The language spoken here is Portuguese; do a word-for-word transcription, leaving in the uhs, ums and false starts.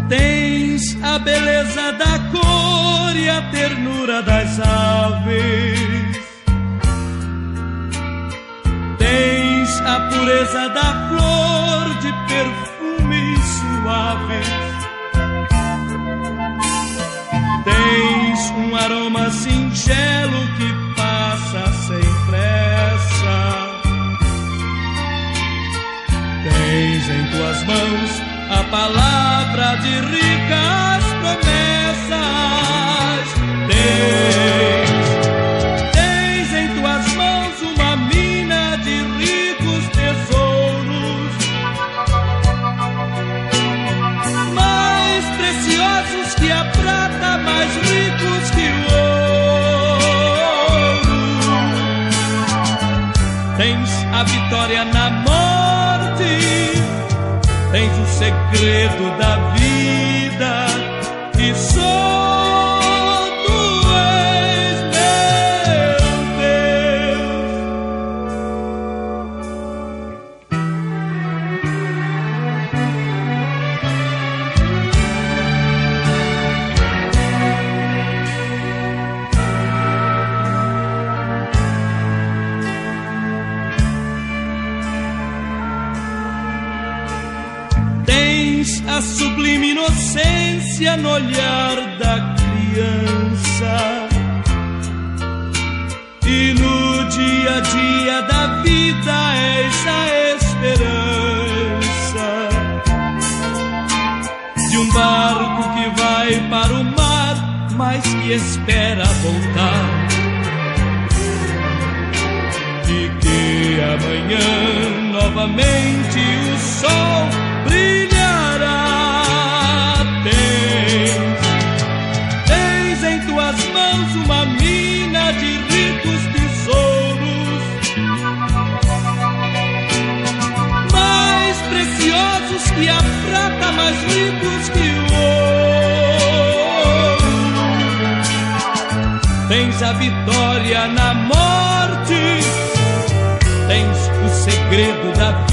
Tens a beleza da cor e a ternura das aves. Tens a pureza da flor de perfumes suaves. Tens um aroma singelo que passa sem pressa. Tens em tuas mãos a palavra de ricas promessas. Tens, tens em tuas mãos uma mina de ricos tesouros, mais preciosos que a prata, mais ricos que o ouro. Tens a vitória na morte, tens o segredo da vida e só tu és meu Deus. A sublime inocência no olhar da criança, e no dia a dia da vida és a esperança de um barco que vai para o mar, mas que espera voltar, e que amanhã novamente o sol brilhará. Tens, tens em tuas mãos uma mina de ricos tesouros, mais preciosos que a prata, mais ricos que o ouro. Tens a vitória na morte, tens o segredo da vida